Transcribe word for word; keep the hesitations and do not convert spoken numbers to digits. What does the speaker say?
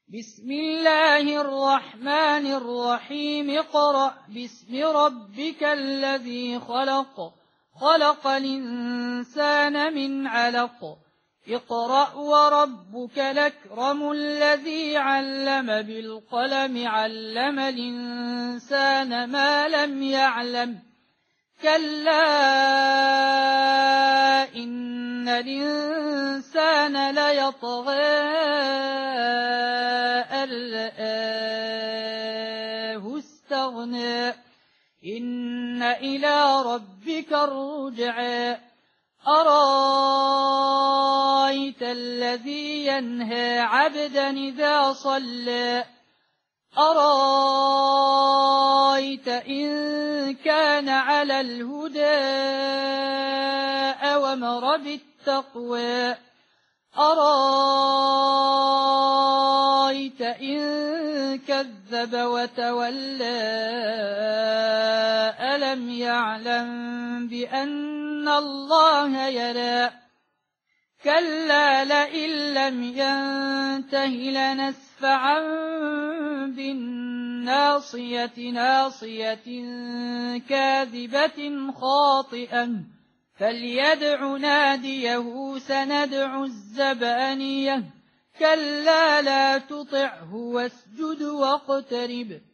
بسم الله الرحمن الرحيم اقرأ باسم ربك الذي خلق خلق الإنسان من علق اقرأ وربك الأكرم الذي علم بالقلم علم الإنسان ما لم يعلم كلا إن الإنسان ليطغى أن رآه استغنى إن إلى ربك الرجعى أرأيت الذي ينهى عبدا إذا صلى أرأيت إن كان على الهدى أوامر بالتقوى أرأيت إن كذب وتولى ألم يعلم بأن الله يرى كلا لئن لم ينته لنسفعا بالناصية ناصية كاذبة خاطئة فليدع ناديه سندع الزبانية كلا لا تطعه واسجد واقترب